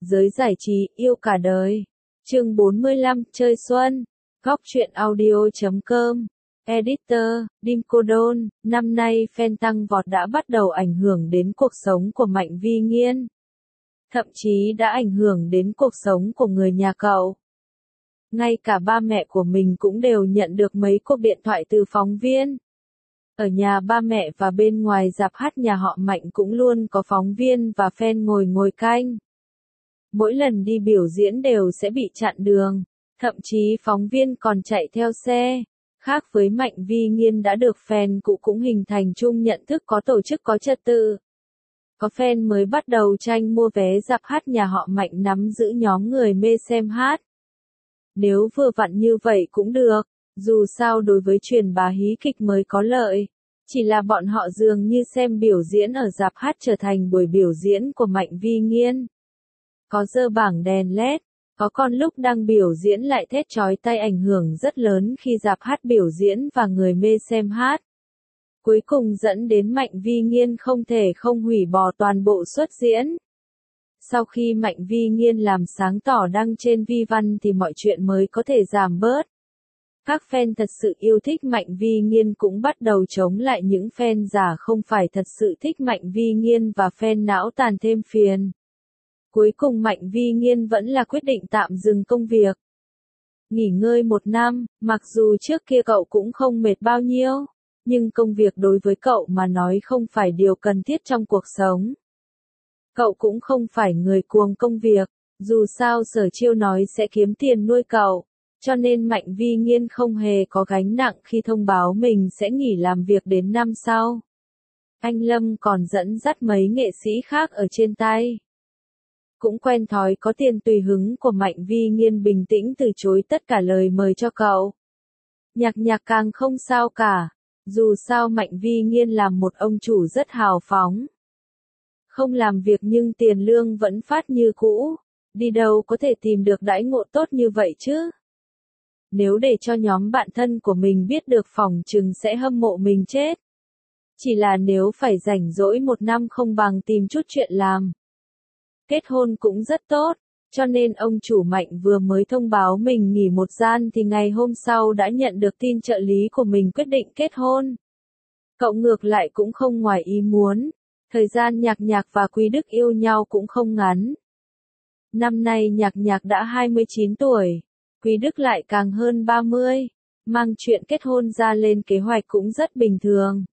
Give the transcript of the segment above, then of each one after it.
Giới giải trí, yêu cả đời. Chương 45, chơi xuân. Góc truyện audio.com. Editor, Dimkodol. Năm nay fan tăng vọt đã bắt đầu ảnh hưởng đến cuộc sống của Mạnh Vi Nghiên. Thậm chí đã ảnh hưởng đến cuộc sống của người nhà cậu. Ngay cả ba mẹ của mình cũng đều nhận được mấy cuộc điện thoại từ phóng viên. Ở nhà ba mẹ và bên ngoài rạp hát nhà họ Mạnh cũng luôn có phóng viên và fan ngồi canh. Mỗi lần đi biểu diễn đều sẽ bị chặn đường, thậm chí phóng viên còn chạy theo xe. Khác với Mạnh Vi Nghiên đã được fan cũ cũng hình thành chung nhận thức có tổ chức có trật tự. Có fan mới bắt đầu tranh mua vé rạp hát nhà họ Mạnh nắm giữ nhóm người mê xem hát. Nếu vừa vặn như vậy cũng được, dù sao đối với truyền bá hí kịch mới có lợi. Chỉ là bọn họ dường như xem biểu diễn ở rạp hát trở thành buổi biểu diễn của Mạnh Vi Nghiên. Có giơ bảng đèn LED, có con lúc đang biểu diễn lại thét chói tai ảnh hưởng rất lớn khi rạp hát biểu diễn và người mê xem hát. Cuối cùng dẫn đến Mạnh Vi Nghiên không thể không hủy bỏ toàn bộ suất diễn. Sau khi Mạnh Vi Nghiên làm sáng tỏ đăng trên Vi Văn thì mọi chuyện mới có thể giảm bớt. Các fan thật sự yêu thích Mạnh Vi Nghiên cũng bắt đầu chống lại những fan giả không phải thật sự thích Mạnh Vi Nghiên và fan não tàn thêm phiền. Cuối cùng Mạnh Vi Nghiên vẫn là quyết định tạm dừng công việc. Nghỉ ngơi 1 năm, mặc dù trước kia cậu cũng không mệt bao nhiêu, nhưng công việc đối với cậu mà nói không phải điều cần thiết trong cuộc sống. Cậu cũng không phải người cuồng công việc, dù sao Sở Chiêu nói sẽ kiếm tiền nuôi cậu, cho nên Mạnh Vi Nghiên không hề có gánh nặng khi thông báo mình sẽ nghỉ làm việc đến năm sau. Anh Lâm còn dẫn dắt mấy nghệ sĩ khác ở trên tay. Cũng quen thói có tiền tùy hứng của Mạnh Vi Nghiên bình tĩnh từ chối tất cả lời mời cho cậu. Nhạc càng không sao cả, dù sao Mạnh Vi Nghiên là một ông chủ rất hào phóng. Không làm việc nhưng tiền lương vẫn phát như cũ, đi đâu có thể tìm được đãi ngộ tốt như vậy chứ? Nếu để cho nhóm bạn thân của mình biết được phỏng chừng sẽ hâm mộ mình chết. Chỉ là nếu phải rảnh rỗi 1 năm không bằng tìm chút chuyện làm. Kết hôn cũng rất tốt, cho nên ông chủ Mạnh vừa mới thông báo mình nghỉ một gian thì ngày hôm sau đã nhận được tin trợ lý của mình quyết định kết hôn. Cậu ngược lại cũng không ngoài ý muốn, thời gian Nhạc và Quý Đức yêu nhau cũng không ngắn. Năm nay Nhạc đã 29 tuổi, Quý Đức lại càng hơn 30, mang chuyện kết hôn ra lên kế hoạch cũng rất bình thường.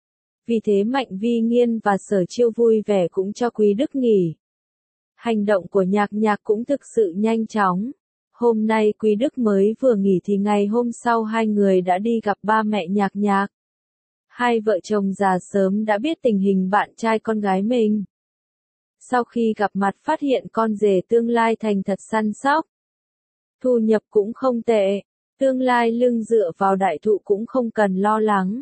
Vì thế Mạnh Vi Nghiên và Sở Chiêu vui vẻ cũng cho Quý Đức nghỉ. Hành động của Nhạc cũng thực sự nhanh chóng. Hôm nay Quý Đức mới vừa nghỉ thì ngày hôm sau hai người đã đi gặp ba mẹ Nhạc. Hai vợ chồng già sớm đã biết tình hình bạn trai con gái mình. Sau khi gặp mặt phát hiện con rể tương lai thành thật săn sóc. Thu nhập cũng không tệ, tương lai lưng dựa vào đại thụ cũng không cần lo lắng.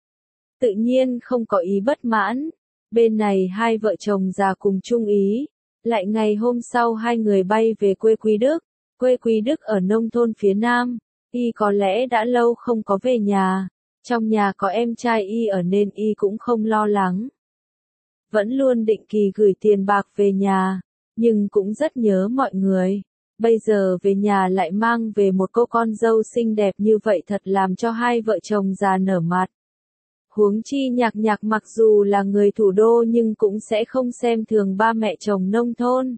Tự nhiên không có ý bất mãn, bên này hai vợ chồng già cùng chung ý. Lại ngày hôm sau hai người bay về quê Quý Đức. Quê Quý Đức ở nông thôn phía Nam, y có lẽ đã lâu không có về nhà. Trong nhà có em trai y ở nên y cũng không lo lắng. Vẫn luôn định kỳ gửi tiền bạc về nhà, nhưng cũng rất nhớ mọi người. Bây giờ về nhà lại mang về một cô con dâu xinh đẹp như vậy thật làm cho hai vợ chồng già nở mặt. Huống chi Nhạc mặc dù là người thủ đô nhưng cũng sẽ không xem thường ba mẹ chồng nông thôn.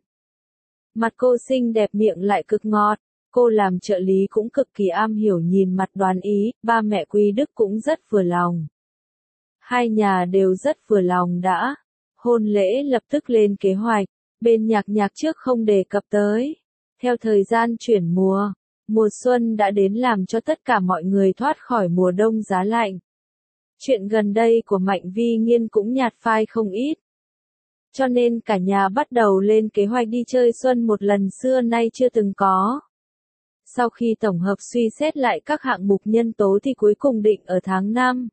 Mặt cô xinh đẹp miệng lại cực ngọt, cô làm trợ lý cũng cực kỳ am hiểu nhìn mặt đoán ý, ba mẹ Quý Đức cũng rất vừa lòng. Hai nhà đều rất vừa lòng đã. Hôn lễ lập tức lên kế hoạch, bên Nhạc trước không đề cập tới. Theo thời gian chuyển mùa xuân đã đến làm cho tất cả mọi người thoát khỏi mùa đông giá lạnh. Chuyện gần đây của Mạnh Vi Nghiên cũng nhạt phai không ít. Cho nên cả nhà bắt đầu lên kế hoạch đi chơi xuân một lần xưa nay chưa từng có. Sau khi tổng hợp suy xét lại các hạng mục nhân tố thì cuối cùng định ở tháng 5.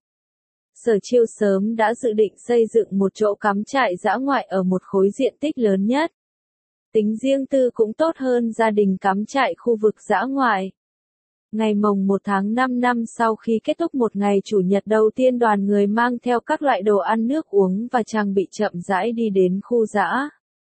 Sở Chiêu sớm đã dự định xây dựng một chỗ cắm trại dã ngoại ở một khối diện tích lớn nhất. Tính riêng tư cũng tốt hơn gia đình cắm trại khu vực dã ngoại. Ngày mồng 1 tháng 5 năm sau khi kết thúc một ngày chủ nhật đầu tiên đoàn người mang theo các loại đồ ăn nước uống và trang bị chậm rãi đi đến khu dã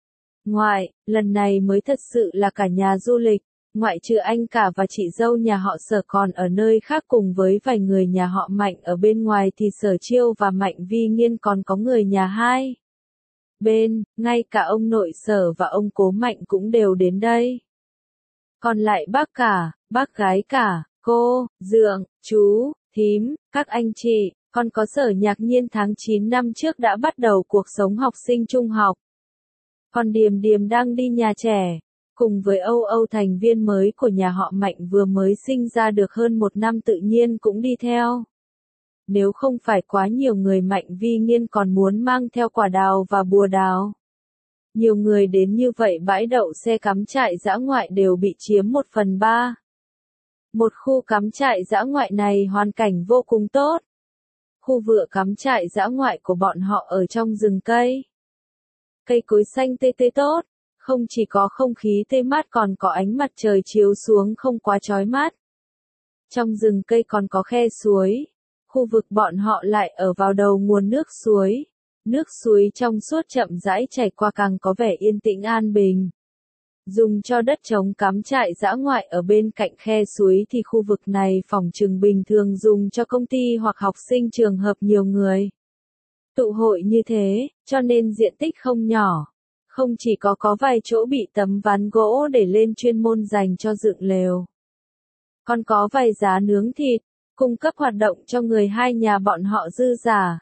Ngoại, lần này mới thật sự là cả nhà du lịch, ngoại trừ anh cả và chị dâu nhà họ Sở còn ở nơi khác cùng với vài người nhà họ Mạnh ở bên ngoài thì Sở Chiêu và Mạnh Vi Nghiên còn có người nhà hai bên, ngay cả ông nội Sở và ông cố Mạnh cũng đều đến đây. Còn lại bác cả, bác gái cả, cô, dượng, chú, thím, các anh chị, còn có Sở Nhạc Nhiên tháng 9 năm trước đã bắt đầu cuộc sống học sinh trung học. Còn Điềm Điềm đang đi nhà trẻ, cùng với Âu Âu thành viên mới của nhà họ Mạnh vừa mới sinh ra được hơn 1 năm tự nhiên cũng đi theo. Nếu không phải quá nhiều người Mạnh Vi Nghiên còn muốn mang theo quả đào và bùa đào. Nhiều người đến như vậy bãi đậu xe cắm trại dã ngoại đều bị chiếm 1/3. Một khu cắm trại dã ngoại này hoàn cảnh vô cùng tốt. Khu vựa cắm trại dã ngoại của bọn họ ở trong rừng cây. Cây cối xanh tươi tươi tốt, không chỉ có không khí tươi mát còn có ánh mặt trời chiếu xuống không quá chói mắt. Trong rừng cây còn có khe suối. Khu vực bọn họ lại ở vào đầu nguồn nước suối. Nước suối trong suốt chậm rãi chảy qua càng có vẻ yên tĩnh an bình. Dùng cho đất trống cắm trại dã ngoại ở bên cạnh khe suối thì khu vực này phỏng chừng bình thường dùng cho công ty hoặc học sinh trường hợp nhiều người. Tụ hội như thế, cho nên diện tích không nhỏ. Không chỉ có vài chỗ bị tấm ván gỗ để lên chuyên môn dành cho dựng lều. Còn có vài giá nướng thịt, cung cấp hoạt động cho người hai nhà bọn họ dư giả.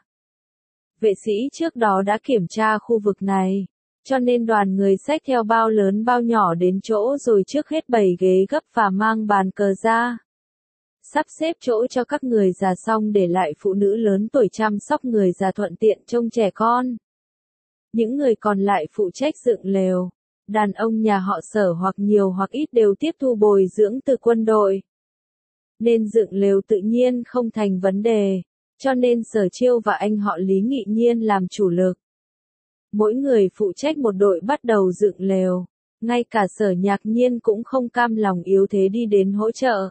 Vệ sĩ trước đó đã kiểm tra khu vực này, cho nên đoàn người xách theo bao lớn bao nhỏ đến chỗ rồi trước hết bày ghế gấp và mang bàn cờ ra. Sắp xếp chỗ cho các người già xong để lại phụ nữ lớn tuổi chăm sóc người già thuận tiện trông trẻ con. Những người còn lại phụ trách dựng lều. Đàn ông nhà họ Sở hoặc nhiều hoặc ít đều tiếp thu bồi dưỡng từ quân đội. Nên dựng lều tự nhiên không thành vấn đề. Cho nên Sở Chiêu và anh họ Lý Nghị Nhiên làm chủ lực. Mỗi người phụ trách một đội bắt đầu dựng lều. Ngay cả Sở Nhạc Nhiên cũng không cam lòng yếu thế đi đến hỗ trợ.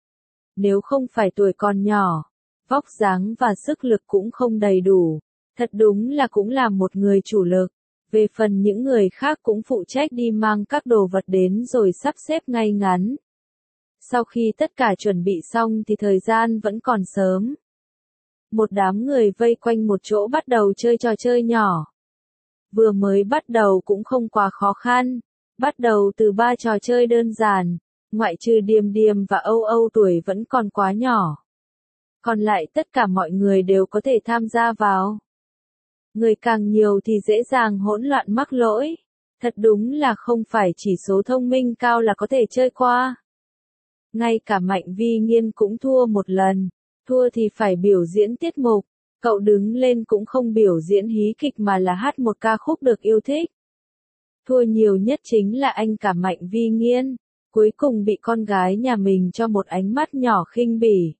Nếu không phải tuổi còn nhỏ, vóc dáng và sức lực cũng không đầy đủ. Thật đúng là cũng là một người chủ lực. Về phần những người khác cũng phụ trách đi mang các đồ vật đến rồi sắp xếp ngay ngắn. Sau khi tất cả chuẩn bị xong thì thời gian vẫn còn sớm. Một đám người vây quanh một chỗ bắt đầu chơi trò chơi nhỏ. Vừa mới bắt đầu cũng không quá khó khăn. Bắt đầu từ 3 trò chơi đơn giản, ngoại trừ Điềm Điềm và Âu Âu tuổi vẫn còn quá nhỏ. Còn lại tất cả mọi người đều có thể tham gia vào. Người càng nhiều thì dễ dàng hỗn loạn mắc lỗi. Thật đúng là không phải chỉ số thông minh cao là có thể chơi qua. Ngay cả Mạnh Vi Nghiên cũng thua một lần. Thua thì phải biểu diễn tiết mục. Cậu đứng lên cũng không biểu diễn hí kịch mà là hát một ca khúc được yêu thích. Thua nhiều nhất chính là anh cả Mạnh Vi Nghiên. Cuối cùng bị con gái nhà mình cho một ánh mắt nhỏ khinh bỉ.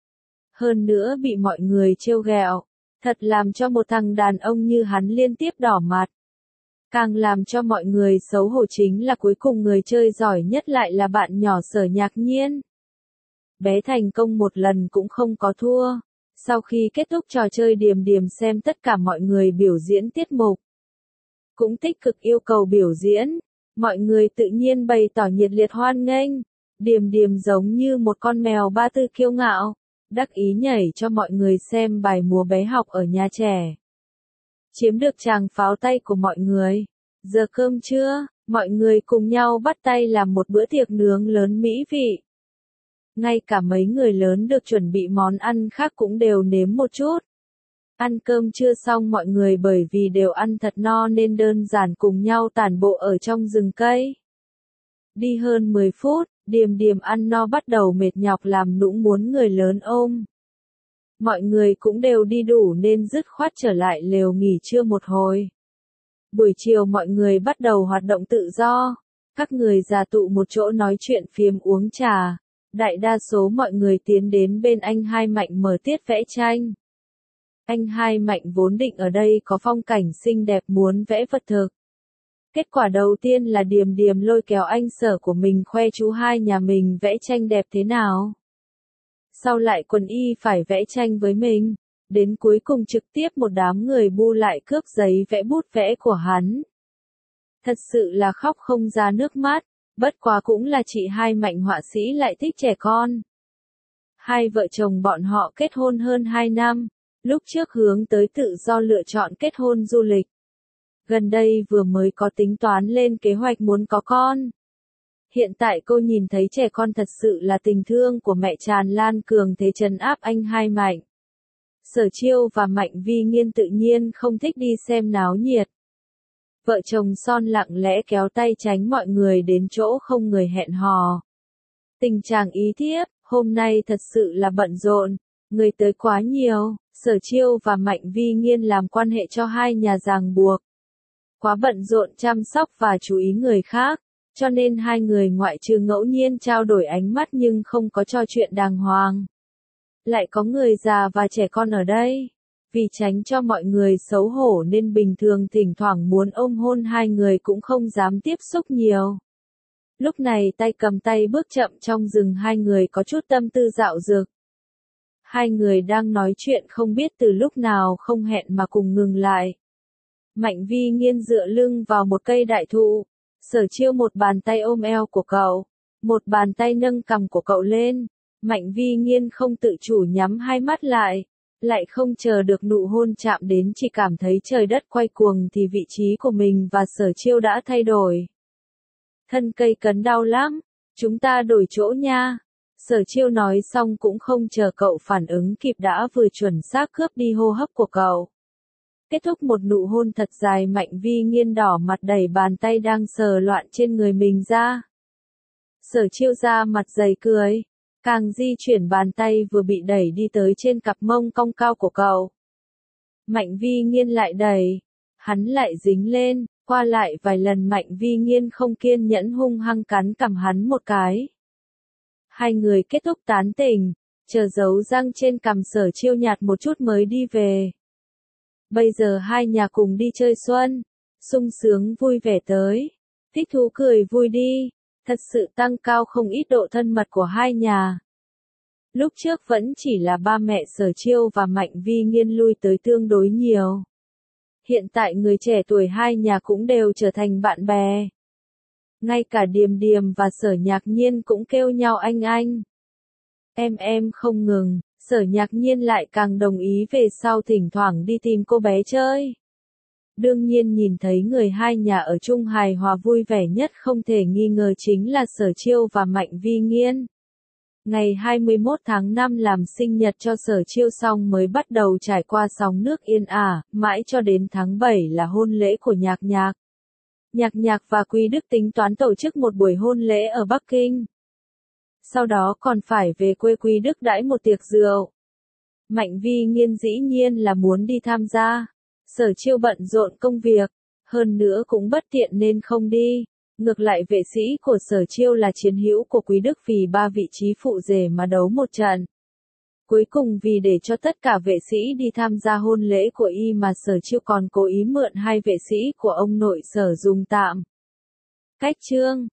Hơn nữa bị mọi người trêu ghẹo. Thật làm cho một thằng đàn ông như hắn liên tiếp đỏ mặt. Càng làm cho mọi người xấu hổ chính là cuối cùng người chơi giỏi nhất lại là bạn nhỏ Sở Nhạc Nhiên. Bé thành công một lần cũng không có thua. Sau khi kết thúc trò chơi Điềm Điềm xem tất cả mọi người biểu diễn tiết mục. Cũng tích cực yêu cầu biểu diễn. Mọi người tự nhiên bày tỏ nhiệt liệt hoan nghênh. Điềm Điềm giống như một con mèo ba tư kiêu ngạo. Đắc ý nhảy cho mọi người xem bài múa bé học ở nhà trẻ. Chiếm được tràng pháo tay của mọi người. Giờ cơm trưa, mọi người cùng nhau bắt tay làm một bữa tiệc nướng lớn mỹ vị. Ngay cả mấy người lớn được chuẩn bị món ăn khác cũng đều nếm một chút. Ăn cơm trưa xong mọi người bởi vì đều ăn thật no nên đơn giản cùng nhau tản bộ ở trong rừng cây. Đi hơn 10 phút, Điềm Điềm ăn no bắt đầu mệt nhọc làm nũng muốn người lớn ôm. Mọi người cũng đều đi đủ nên dứt khoát trở lại lều nghỉ trưa một hồi. Buổi chiều mọi người bắt đầu hoạt động tự do. Các người già tụ một chỗ nói chuyện phiếm uống trà. Đại đa số mọi người tiến đến bên anh Hai Mạnh mở tiết vẽ tranh. Anh Hai Mạnh vốn định ở đây có phong cảnh xinh đẹp muốn vẽ vật thực. Kết quả đầu tiên là Điềm Điềm lôi kéo anh Sở của mình khoe chú hai nhà mình vẽ tranh đẹp thế nào. Sau lại Quần Y phải vẽ tranh với mình. Đến cuối cùng trực tiếp một đám người bu lại cướp giấy vẽ bút vẽ của hắn. Thật sự là khóc không ra nước mắt, bất quá cũng là chị hai Mạnh họa sĩ lại thích trẻ con. Hai vợ chồng bọn họ kết hôn hơn 2 năm, lúc trước hướng tới tự do lựa chọn kết hôn du lịch. Gần đây vừa mới có tính toán lên kế hoạch muốn có con. Hiện tại cô nhìn thấy trẻ con thật sự là tình thương của mẹ tràn lan cường thế trấn áp anh hai Mạnh. Sở Chiêu và Mạnh Vi Nghiên tự nhiên không thích đi xem náo nhiệt. Vợ chồng son lặng lẽ kéo tay tránh mọi người đến chỗ không người hẹn hò. Tình trạng ý thiếp, hôm nay thật sự là bận rộn, người tới quá nhiều, Sở Chiêu và Mạnh Vi Nghiên làm quan hệ cho hai nhà ràng buộc. Quá bận rộn chăm sóc và chú ý người khác, cho nên hai người ngoại trừ ngẫu nhiên trao đổi ánh mắt nhưng không có trò chuyện đàng hoàng. Lại có người già và trẻ con ở đây. Vì tránh cho mọi người xấu hổ nên bình thường thỉnh thoảng muốn ôm hôn hai người cũng không dám tiếp xúc nhiều. Lúc này tay cầm tay bước chậm trong rừng hai người có chút tâm tư dạo dực. Hai người đang nói chuyện không biết từ lúc nào không hẹn mà cùng ngừng lại. Mạnh Vi Nghiên dựa lưng vào một cây đại thụ. Sở Chiêu một bàn tay ôm eo của cậu, một bàn tay nâng cằm của cậu lên. Mạnh Vi Nghiên không tự chủ nhắm hai mắt lại không chờ được nụ hôn chạm đến chỉ cảm thấy trời đất quay cuồng thì vị trí của mình và Sở Chiêu đã thay đổi. Thân cây cấn đau lắm, chúng ta đổi chỗ nha. Sở Chiêu nói xong cũng không chờ cậu phản ứng kịp đã vừa chuẩn xác cướp đi hô hấp của cậu. Kết thúc một nụ hôn thật dài Mạnh Vi Nghiên đỏ mặt đẩy bàn tay đang sờ loạn trên người mình ra. Sở Chiêu ra mặt dày cười, càng di chuyển bàn tay vừa bị đẩy đi tới trên cặp mông cong cao của cậu. Mạnh Vi Nghiên lại đẩy, hắn lại dính lên, qua lại vài lần Mạnh Vi Nghiên không kiên nhẫn hung hăng cắn cằm hắn một cái. Hai người kết thúc tán tỉnh, chờ dấu răng trên cằm Sở Chiêu nhạt một chút mới đi về. Bây giờ hai nhà cùng đi chơi xuân, sung sướng vui vẻ tới, thích thú cười vui đi, thật sự tăng cao không ít độ thân mật của hai nhà. Lúc trước vẫn chỉ là ba mẹ Sở Chiêu và Mạnh Vi Nghiên lui tới tương đối nhiều. Hiện tại người trẻ tuổi hai nhà cũng đều trở thành bạn bè. Ngay cả Điềm Điềm và Sở Nhạc Nhiên cũng kêu nhau anh. Em không ngừng. Sở Nhạc Nhiên lại càng đồng ý về sau thỉnh thoảng đi tìm cô bé chơi. Đương nhiên nhìn thấy người hai nhà ở chung hài hòa vui vẻ nhất không thể nghi ngờ chính là Sở Chiêu và Mạnh Vi Nghiên. Ngày 21 tháng 5 làm sinh nhật cho Sở Chiêu xong mới bắt đầu trải qua sóng nước yên ả, mãi cho đến tháng 7 là hôn lễ của Nhạc Nhạc. Nhạc Nhạc và Quý Đức tính toán tổ chức một buổi hôn lễ ở Bắc Kinh. Sau đó còn phải về quê Quý Đức đãi một tiệc rượu. Mạnh Vi Nghiên dĩ nhiên là muốn đi tham gia. Sở Chiêu bận rộn công việc, hơn nữa cũng bất tiện nên không đi. Ngược lại vệ sĩ của Sở Chiêu là chiến hữu của Quý Đức vì 3 vị trí phụ rể mà đấu một trận. Cuối cùng vì để cho tất cả vệ sĩ đi tham gia hôn lễ của y mà Sở Chiêu còn cố ý mượn 2 vệ sĩ của ông nội Sở dùng tạm. Cách chương